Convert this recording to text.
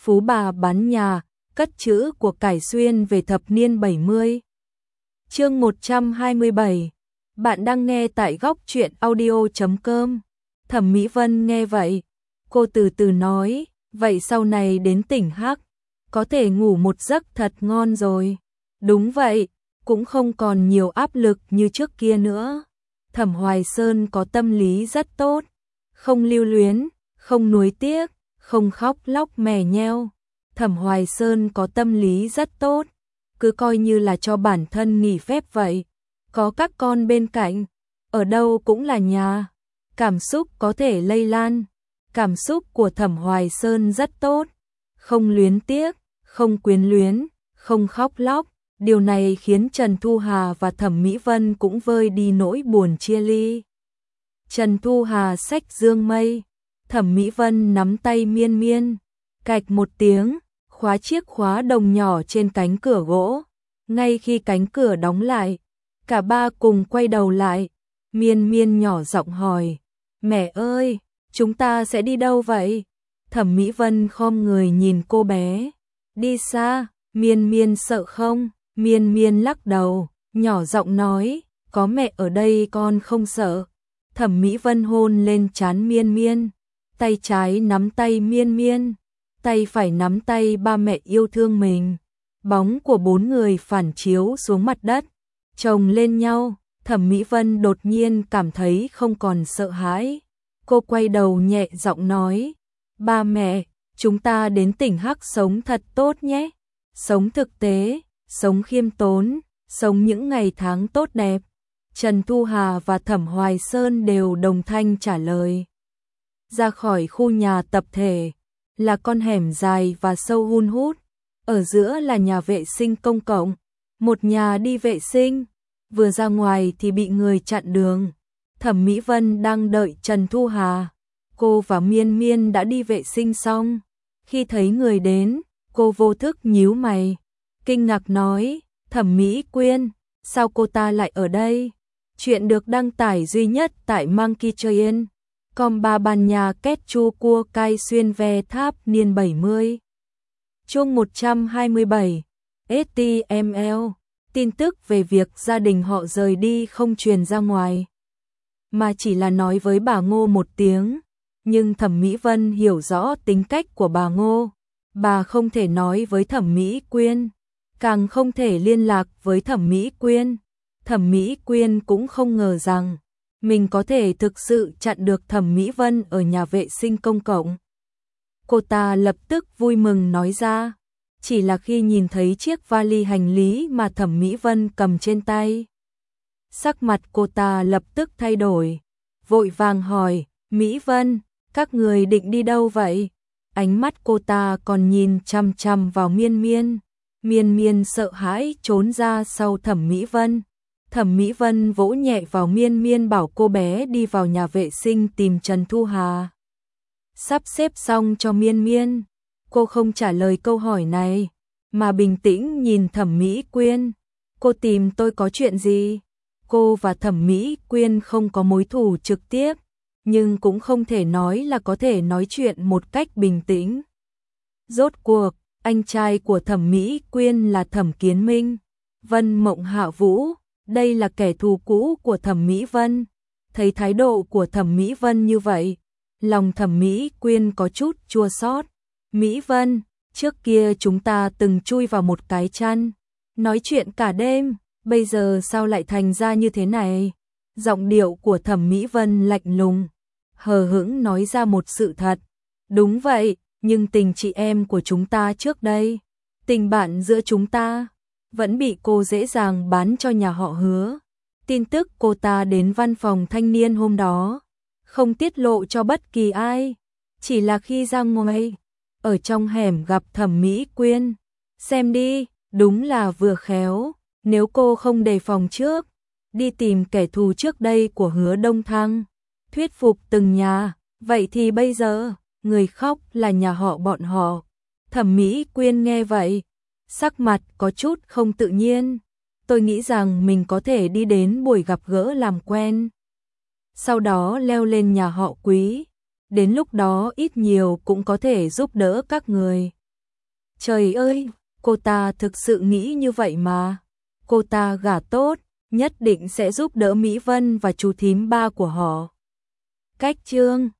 phú bà bán nhà, cất trữ của cải xuyên về thập niên 70. Chương 127. Bạn đang nghe tại góc truyện audio.com. Thẩm Mỹ Vân nghe vậy, cô từ từ nói, vậy sau này đến tỉnh Hắc, có thể ngủ một giấc thật ngon rồi. Đúng vậy, cũng không còn nhiều áp lực như trước kia nữa. Thẩm Hoài Sơn có tâm lý rất tốt, không lưu luyến, không nuối tiếc, không khóc lóc mè nheo. Thẩm Hoài Sơn có tâm lý rất tốt, cứ coi như là cho bản thân nghỉ phép vậy. Có các con bên cạnh, ở đâu cũng là nhà. Cảm xúc có thể lây lan. Cảm xúc của Thẩm Hoài Sơn rất tốt, không luyến tiếc, không quyến luyến, không khóc lóc. Điều này khiến Trần Thu Hà và Thẩm Mỹ Vân cũng vơi đi nỗi buồn chia ly. Trần Thu Hà xách dương mây, Thẩm Mỹ Vân nắm tay Miên Miên, cạch một tiếng, khóa chiếc khóa đồng nhỏ trên cánh cửa gỗ. Ngay khi cánh cửa đóng lại, cả ba cùng quay đầu lại. Miên Miên nhỏ giọng hỏi, mẹ ơi, chúng ta sẽ đi đâu vậy? Thẩm Mỹ Vân khom người nhìn cô bé, đi xa. Miên Miên sợ không? Miên Miên lắc đầu, nhỏ giọng nói, có mẹ ở đây con không sợ. Thẩm Mỹ Vân hôn lên trán Miên Miên, tay trái nắm tay Miên Miên, tay phải nắm tay ba mẹ yêu thương mình. Bóng của bốn người phản chiếu xuống mặt đất, chồng lên nhau. Thẩm Mỹ Vân đột nhiên cảm thấy không còn sợ hãi. Cô quay đầu nhẹ giọng nói, ba mẹ, chúng ta đến tỉnh Hắc sống thật tốt nhé. Sống thực tế, sống khiêm tốn, sống những ngày tháng tốt đẹp. Trần Thu Hà và Thẩm Hoài Sơn đều đồng thanh trả lời. Ra khỏi khu nhà tập thể, là con hẻm dài và sâu hun hút. Ở giữa là nhà vệ sinh công cộng. Một nhà đi vệ sinh, vừa ra ngoài thì bị người chặn đường. Thẩm Mỹ Vân đang đợi Trần Thu Hà. Cô và Miên Miên đã đi vệ sinh xong. Khi thấy người đến, cô vô thức nhíu mày, kinh ngạc nói, Thẩm Mỹ Quyên, sao cô ta lại ở đây? Chuyện được đăng tải duy nhất tại Monkey Train. Com ba bàn nhà két chua cua cay xuyên ve tháp niên 70. Chương 127. HTML. Tin tức về việc gia đình họ rời đi không truyền ra ngoài, mà chỉ là nói với bà Ngô một tiếng. Nhưng Thẩm Mỹ Vân hiểu rõ tính cách của bà Ngô. Bà không thể nói với Thẩm Mỹ Quyên, càng không thể liên lạc với Thẩm Mỹ Quyên. Thẩm Mỹ Quyên cũng không ngờ rằng mình có thể thực sự chặn được Thẩm Mỹ Vân ở nhà vệ sinh công cộng. Cô ta lập tức vui mừng nói ra, chỉ là khi nhìn thấy chiếc vali hành lý mà Thẩm Mỹ Vân cầm trên tay, sắc mặt cô ta lập tức thay đổi, vội vàng hỏi, Mỹ Vân, các người định đi đâu vậy? Ánh mắt cô ta còn nhìn chằm chằm vào Miên Miên. Miên Miên sợ hãi trốn ra sau Thẩm Mỹ Vân. Thẩm Mỹ Vân vỗ nhẹ vào Miên Miên bảo cô bé đi vào nhà vệ sinh tìm Trần Thu Hà. Sắp xếp xong cho Miên Miên, cô không trả lời câu hỏi này, mà bình tĩnh nhìn Thẩm Mỹ Quyên. Cô tìm tôi có chuyện gì? Cô và Thẩm Mỹ Quyên không có mối thù trực tiếp, nhưng cũng không thể nói là có thể nói chuyện một cách bình tĩnh. Rốt cuộc, anh trai của Thẩm Mỹ Quyên là Thẩm Kiến Minh, Vân Mộng Hạ Vũ, đây là kẻ thù cũ của Thẩm Mỹ Vân. Thấy thái độ của Thẩm Mỹ Vân như vậy, lòng Thẩm Mỹ Quyên có chút chua xót. Mỹ Vân, trước kia chúng ta từng chui vào một cái chăn, nói chuyện cả đêm, bây giờ sao lại thành ra như thế này? Giọng điệu của Thẩm Mỹ Vân lạnh lùng, hờ hững nói ra một sự thật. Đúng vậy, nhưng tình chị em của chúng ta trước đây, tình bạn giữa chúng ta, vẫn bị cô dễ dàng bán cho nhà họ Hứa. Tin tức cô ta đến văn phòng thanh niên hôm đó, không tiết lộ cho bất kỳ ai, chỉ là khi ra ngoài, ở trong hẻm gặp Thẩm Mỹ Quyên. Xem đi, đúng là vừa khéo, nếu cô không đề phòng trước, đi tìm kẻ thù trước đây của Hứa Đông Thăng, thuyết phục từng nhà, vậy thì bây giờ, người khóc là nhà họ bọn họ. Thẩm Mỹ Quyên nghe vậy, sắc mặt có chút không tự nhiên. Tôi nghĩ rằng mình có thể đi đến buổi gặp gỡ làm quen, sau đó leo lên nhà họ Quý, đến lúc đó ít nhiều cũng có thể giúp đỡ các người. Trời ơi, cô ta thực sự nghĩ như vậy mà. Cô ta gả tốt, nhất định sẽ giúp đỡ Mỹ Vân và chú thím ba của họ. Cách chương